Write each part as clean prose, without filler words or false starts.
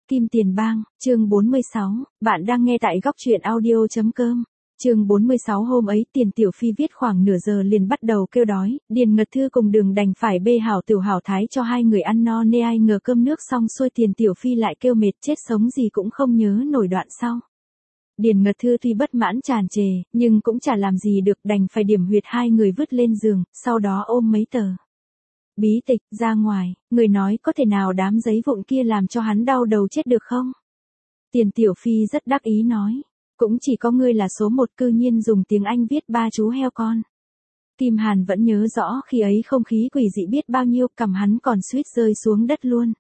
Kim Tiền Bang, chương 46, bạn đang nghe tại góc truyện audio.com. Chương 46 hôm ấy Tiền Tiểu Phi viết khoảng nửa giờ liền bắt đầu kêu đói, Điền Ngật Thư cùng Đường đành phải bê hảo tiểu hảo thái cho hai người ăn no nê, ai ngờ cơm nước xong xuôi Tiền Tiểu Phi lại kêu mệt chết sống gì cũng không nhớ nổi đoạn sau. Điền Ngật Thư tuy bất mãn tràn trề, nhưng cũng chả làm gì được, đành phải điểm huyệt hai người vứt lên giường, sau đó ôm mấy tờ bí tịch ra ngoài, người nói có thể nào đám giấy vụn kia làm cho hắn đau đầu chết được không? Tiền Tiểu Phi rất đắc ý nói, cũng chỉ có ngươi là số một cư nhiên dùng tiếng Anh viết ba chú heo con. Kim Hàn vẫn nhớ rõ khi ấy không khí quỷ dị biết bao nhiêu, cằm hắn còn suýt rơi xuống đất luôn.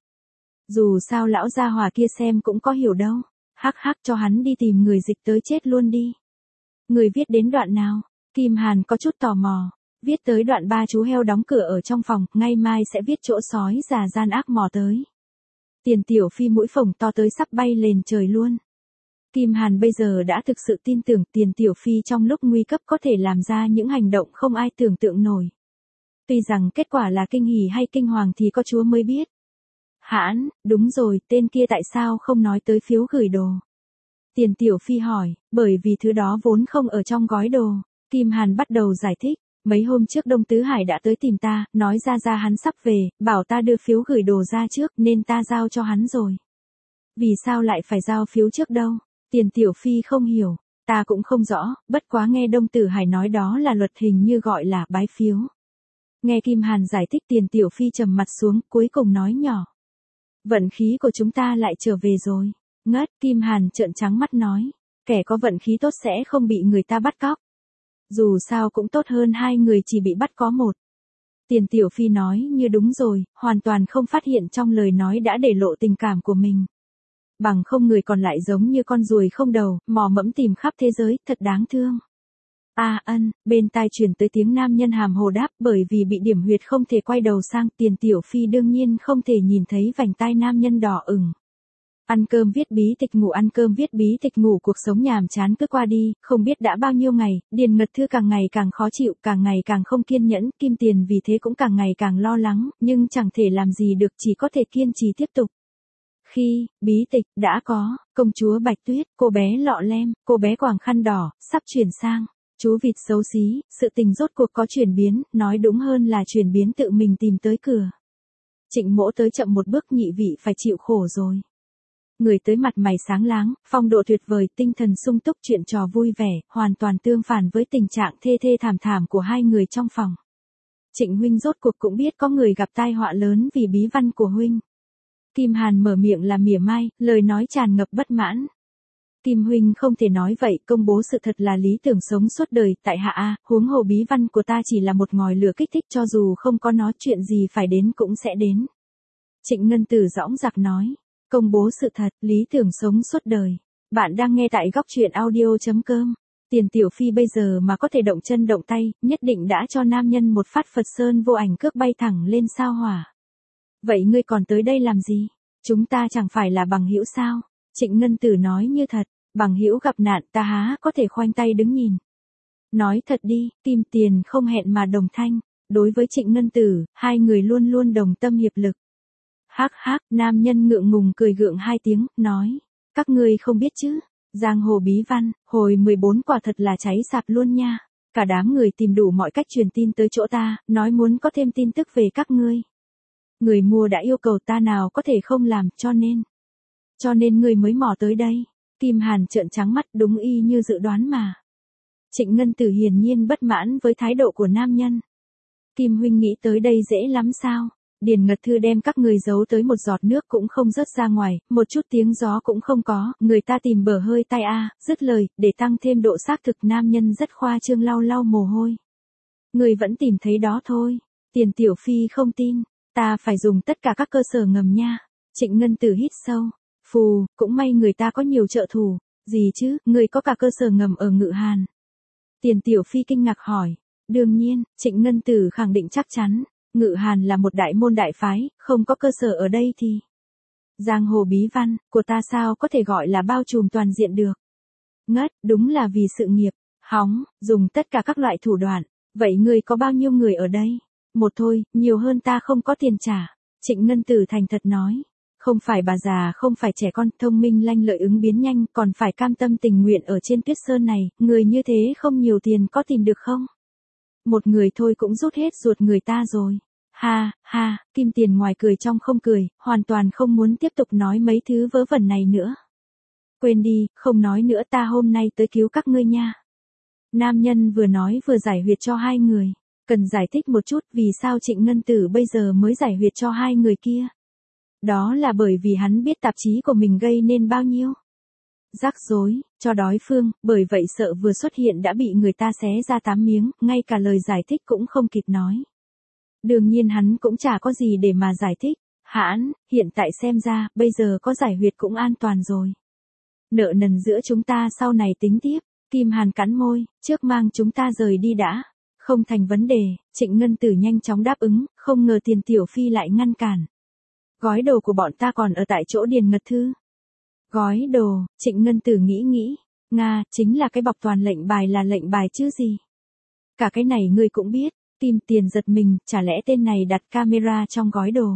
Dù sao lão gia hỏa kia xem cũng có hiểu đâu, hắc hắc cho hắn đi tìm người dịch tới chết luôn đi. Người viết đến đoạn nào? Kim Hàn có chút tò mò. Viết tới đoạn ba chú heo đóng cửa ở trong phòng, ngày mai sẽ viết chỗ sói già gian ác mò tới. Tiền Tiểu Phi mũi phồng to tới sắp bay lên trời luôn. Kim Hàn bây giờ đã thực sự tin tưởng Tiền Tiểu Phi trong lúc nguy cấp có thể làm ra những hành động không ai tưởng tượng nổi. Tuy rằng kết quả là kinh hỉ hay kinh hoàng thì có Chúa mới biết. Hãn, đúng rồi, tên kia tại sao không nói tới phiếu gửi đồ? Tiền Tiểu Phi hỏi, bởi vì thứ đó vốn không ở trong gói đồ. Kim Hàn bắt đầu giải thích. Mấy hôm trước Đông Tứ Hải đã tới tìm ta, nói ra hắn sắp về, bảo ta đưa phiếu gửi đồ ra trước nên ta giao cho hắn rồi. Vì sao lại phải giao phiếu trước đâu? Tiền Tiểu Phi không hiểu, ta cũng không rõ, bất quá nghe Đông Tứ Hải nói đó là luật hình như gọi là bái phiếu. Nghe Kim Hàn giải thích Tiền Tiểu Phi trầm mặt xuống, cuối cùng nói nhỏ. Vận khí của chúng ta lại trở về rồi. Ngất, Kim Hàn trợn trắng mắt nói, kẻ có vận khí tốt sẽ không bị người ta bắt cóc. Dù sao cũng tốt hơn hai người chỉ bị bắt có một. Tiền Tiểu Phi nói như đúng rồi, hoàn toàn không phát hiện trong lời nói đã để lộ tình cảm của mình. Bằng không người còn lại giống như con ruồi không đầu, mò mẫm tìm khắp thế giới, thật đáng thương. Bên tai truyền tới tiếng nam nhân hàm hồ đáp, bởi vì bị điểm huyệt không thể quay đầu sang, Tiền Tiểu Phi đương nhiên không thể nhìn thấy vành tai nam nhân đỏ ửng. Ăn cơm viết bí tịch ngủ, ăn cơm viết bí tịch ngủ, cuộc sống nhàm chán cứ qua đi, không biết đã bao nhiêu ngày, Điền Ngật Thư càng ngày càng khó chịu, càng ngày càng không kiên nhẫn, Kim Tiền vì thế cũng càng ngày càng lo lắng, nhưng chẳng thể làm gì được, chỉ có thể kiên trì tiếp tục. Khi, bí tịch, đã có, công chúa Bạch Tuyết, cô bé lọ lem, cô bé quàng khăn đỏ, sắp chuyển sang, chú vịt xấu xí, sự tình rốt cuộc có chuyển biến, nói đúng hơn là chuyển biến tự mình tìm tới cửa. Trịnh Mỗ tới chậm một bước, nhị vị phải chịu khổ rồi. Người tới mặt mày sáng láng, phong độ tuyệt vời, tinh thần sung túc, chuyện trò vui vẻ, hoàn toàn tương phản với tình trạng thê thê thảm thảm của hai người trong phòng. Trịnh huynh rốt cuộc cũng biết có người gặp tai họa lớn vì bí văn của huynh. Kim Hàn mở miệng là mỉa mai, lời nói tràn ngập bất mãn. Kim huynh không thể nói vậy, công bố sự thật là lý tưởng sống suốt đời, tại hạ huống hồ bí văn của ta chỉ là một ngòi lửa kích thích, cho dù không có nó chuyện gì phải đến cũng sẽ đến. Trịnh Ngân Tử dõng dạc nói. Công bố sự thật, lý tưởng sống suốt đời. Bạn đang nghe tại góc truyện audio.com. Tiền Tiểu Phi bây giờ mà có thể động chân động tay, nhất định đã cho nam nhân một phát Phật Sơn vô ảnh cước bay thẳng lên sao hỏa. Vậy ngươi còn tới đây làm gì? Chúng ta chẳng phải là bằng hữu sao? Trịnh Ngân Tử nói như thật, bằng hữu gặp nạn ta há có thể khoanh tay đứng nhìn. Nói thật đi, Kim Tiền không hẹn mà đồng thanh. Đối với Trịnh Ngân Tử, hai người luôn luôn đồng tâm hiệp lực. Hắc hắc, nam nhân ngượng ngùng cười gượng hai tiếng, nói, các ngươi không biết chứ, giang hồ bí văn, hồi 14 quả thật là cháy sạp luôn nha, cả đám người tìm đủ mọi cách truyền tin tới chỗ ta, nói muốn có thêm tin tức về các ngươi. Người mua đã yêu cầu ta nào có thể không làm, cho nên người mới mò tới đây. Kim Hàn trợn trắng mắt, đúng y như dự đoán mà. Trịnh Ngân Tử hiển nhiên bất mãn với thái độ của nam nhân. Kim huynh nghĩ tới đây dễ lắm sao? Điền Ngật Thư đem các người giấu tới một giọt nước cũng không rớt ra ngoài, một chút tiếng gió cũng không có, người ta tìm bờ hơi tay dứt lời, để tăng thêm độ xác thực nam nhân rất khoa trương lau lau mồ hôi. Người vẫn tìm thấy đó thôi. Tiền Tiểu Phi không tin, ta phải dùng tất cả các cơ sở ngầm nha. Trịnh Ngân Tử hít sâu, phù, cũng may người ta có nhiều trợ thủ, gì chứ, người có cả cơ sở ngầm ở Ngự Hàn. Tiền Tiểu Phi kinh ngạc hỏi, đương nhiên, Trịnh Ngân Tử khẳng định chắc chắn. Ngự Hàn là một đại môn đại phái, không có cơ sở ở đây thì. Giang hồ bí văn, của ta sao có thể gọi là bao trùm toàn diện được. Ngất, đúng là vì sự nghiệp, hóng, dùng tất cả các loại thủ đoạn. Vậy người có bao nhiêu người ở đây? Một thôi, nhiều hơn ta không có tiền trả. Trịnh Ngân Tử thành thật nói. Không phải bà già, không phải trẻ con, thông minh lanh lợi ứng biến nhanh, còn phải cam tâm tình nguyện ở trên tuyết sơn này, người như thế không nhiều tiền có tìm được không? Một người thôi cũng rút hết ruột người ta rồi. Ha, ha, Kim Tiền ngoài cười trong không cười, hoàn toàn không muốn tiếp tục nói mấy thứ vớ vẩn này nữa. Quên đi, không nói nữa, ta hôm nay tới cứu các ngươi nha. Nam nhân vừa nói vừa giải huyệt cho hai người. Cần giải thích một chút vì sao Trịnh Ngân Tử bây giờ mới giải huyệt cho hai người kia. Đó là bởi vì hắn biết tạp chí của mình gây nên bao nhiêu rắc rối cho đối phương, bởi vậy sợ vừa xuất hiện đã bị người ta xé ra 8 miếng, ngay cả lời giải thích cũng không kịp nói. Đương nhiên hắn cũng chả có gì để mà giải thích. Hãn, hiện tại xem ra, bây giờ có giải huyệt cũng an toàn rồi. Nợ nần giữa chúng ta sau này tính tiếp. Kim Hàn cắn môi, trước mang chúng ta rời đi đã. Không thành vấn đề, Trịnh Ngân Tử nhanh chóng đáp ứng, không ngờ Tiền Tiểu Phi lại ngăn cản. Gói đồ của bọn ta còn ở tại chỗ Điền Ngật Thư. Gói đồ, Trịnh Ngân Tử nghĩ, Nga, chính là cái bọc toàn lệnh bài là lệnh bài chứ gì. Cả cái này ngươi cũng biết, Kim Tiền giật mình, chả lẽ tên này đặt camera trong gói đồ.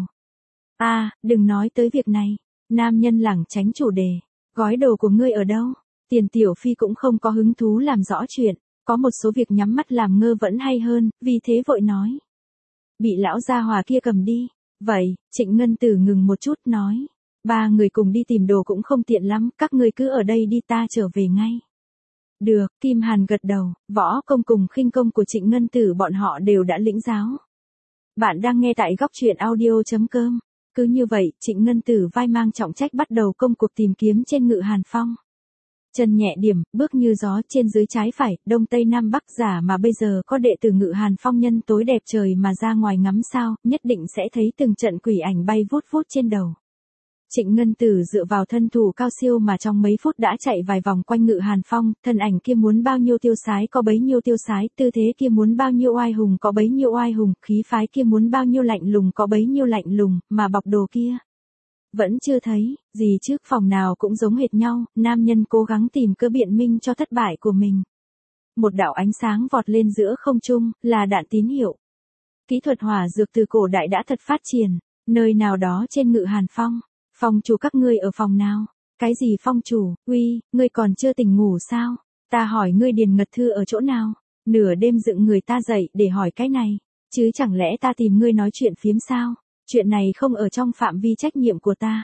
Đừng nói tới việc này, nam nhân lảng tránh chủ đề, gói đồ của ngươi ở đâu? Tiền Tiểu Phi cũng không có hứng thú làm rõ chuyện, có một số việc nhắm mắt làm ngơ vẫn hay hơn, vì thế vội nói. Bị lão gia hòa kia cầm đi. Vậy, Trịnh Ngân Tử ngừng một chút nói. 3 người cùng đi tìm đồ cũng không tiện lắm, các ngươi cứ ở đây đi ta trở về ngay. Được, Kim Hàn gật đầu, võ công cùng khinh công của Trịnh Ngân Tử bọn họ đều đã lĩnh giáo. Bạn đang nghe tại góc truyện audio.com. Cứ như vậy, Trịnh Ngân Tử vai mang trọng trách bắt đầu công cuộc tìm kiếm trên Ngự Hàn Phong. Chân nhẹ điểm, bước như gió, trên dưới trái phải, đông tây nam bắc, giả mà bây giờ có đệ tử Ngự Hàn Phong nhân tối đẹp trời mà ra ngoài ngắm sao, nhất định sẽ thấy từng trận quỷ ảnh bay vút vút trên đầu. Trịnh Ngân Tử dựa vào thân thủ cao siêu mà trong mấy phút đã chạy vài vòng quanh Ngự Hàn Phong, thân ảnh kia muốn bao nhiêu tiêu sái có bấy nhiêu tiêu sái, tư thế kia muốn bao nhiêu oai hùng có bấy nhiêu oai hùng, khí phái kia muốn bao nhiêu lạnh lùng có bấy nhiêu lạnh lùng, mà bọc đồ kia vẫn chưa thấy, gì trước phòng nào cũng giống hệt nhau, nam nhân cố gắng tìm cơ biện minh cho thất bại của mình. Một đạo ánh sáng vọt lên giữa không trung, là đạn tín hiệu. Kỹ thuật hỏa dược từ cổ đại đã thật phát triển, nơi nào đó trên Ngự Hàn Phong. Phòng chủ các ngươi ở phòng nào? Cái gì phong chủ, uy, ngươi còn chưa tỉnh ngủ sao? Ta hỏi ngươi Điền Ngật Thư ở chỗ nào? Nửa đêm dựng người ta dậy để hỏi cái này, chứ chẳng lẽ ta tìm ngươi nói chuyện phiếm sao? Chuyện này không ở trong phạm vi trách nhiệm của ta.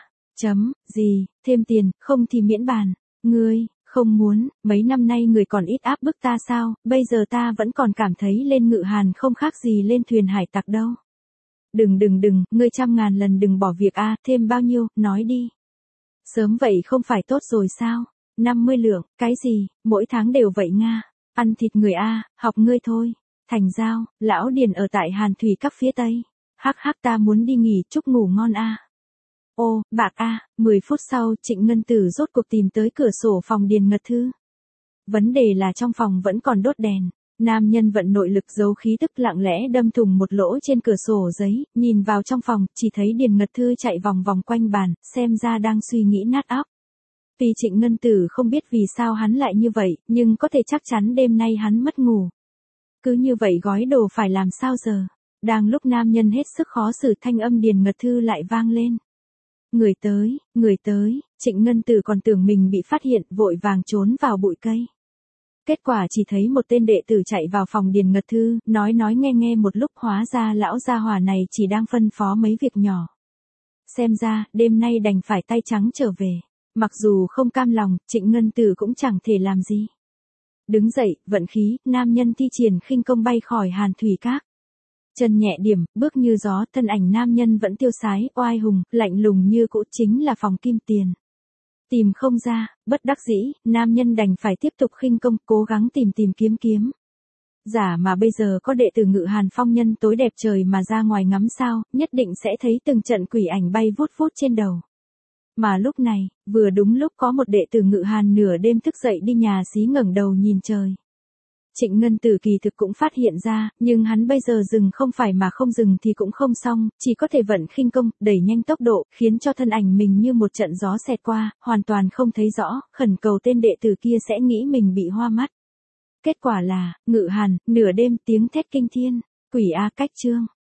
Gì, thêm tiền, không thì miễn bàn. Ngươi, không muốn, mấy năm nay người còn ít áp bức ta sao, bây giờ ta vẫn còn cảm thấy lên Ngự Hàn không khác gì lên thuyền hải tặc đâu. Đừng, ngươi 100.000 lần đừng bỏ việc thêm bao nhiêu, nói đi. Sớm vậy không phải tốt rồi sao? 50 lượng, cái gì, mỗi tháng đều vậy Nga. Ăn thịt người học ngươi thôi. Thành giao, lão Điền ở tại Hàn Thủy các phía Tây. Hắc ta muốn đi nghỉ, chúc ngủ ngon Ô, bạc 10 phút sau, Trịnh Ngân Tử rốt cuộc tìm tới cửa sổ phòng Điền Ngật Thư. Vấn đề là trong phòng vẫn còn đốt đèn. Nam nhân vận nội lực giấu khí tức lặng lẽ đâm thủng một lỗ trên cửa sổ giấy, nhìn vào trong phòng, chỉ thấy Điền Ngật Thư chạy vòng vòng quanh bàn, xem ra đang suy nghĩ nát óc. Vì Trịnh Ngân Tử không biết vì sao hắn lại như vậy, nhưng có thể chắc chắn đêm nay hắn mất ngủ. Cứ như vậy gói đồ phải làm sao giờ? Đang lúc nam nhân hết sức khó xử, thanh âm Điền Ngật Thư lại vang lên. Người tới, Trịnh Ngân Tử còn tưởng mình bị phát hiện, vội vàng trốn vào bụi cây. Kết quả chỉ thấy một tên đệ tử chạy vào phòng Điền Ngật Thư, nói nghe một lúc, hóa ra lão gia hỏa này chỉ đang phân phó mấy việc nhỏ. Xem ra, đêm nay đành phải tay trắng trở về. Mặc dù không cam lòng, Trịnh Ngân Tử cũng chẳng thể làm gì. Đứng dậy, vận khí, nam nhân thi triển khinh công bay khỏi Hàn Thủy Các. Chân nhẹ điểm, bước như gió, thân ảnh nam nhân vẫn tiêu sái, oai hùng, lạnh lùng như cũ, chính là phòng Kim Tiền. Tìm không ra, bất đắc dĩ, nam nhân đành phải tiếp tục khinh công, cố gắng tìm kiếm. Giả mà bây giờ có đệ tử Ngự Hàn Phong nhân tối đẹp trời mà ra ngoài ngắm sao, nhất định sẽ thấy từng trận quỷ ảnh bay vút vút trên đầu. Mà lúc này, vừa đúng lúc có một đệ tử Ngự Hàn nửa đêm thức dậy đi nhà xí ngẩng đầu nhìn trời. Trịnh Ngân Tử kỳ thực cũng phát hiện ra, nhưng hắn bây giờ dừng không phải mà không dừng thì cũng không xong, chỉ có thể vận khinh công, đẩy nhanh tốc độ, khiến cho thân ảnh mình như một trận gió xẹt qua, hoàn toàn không thấy rõ, khẩn cầu tên đệ tử kia sẽ nghĩ mình bị hoa mắt. Kết quả là, Ngự Hàn, nửa đêm tiếng thét kinh thiên, quỷ cách chương.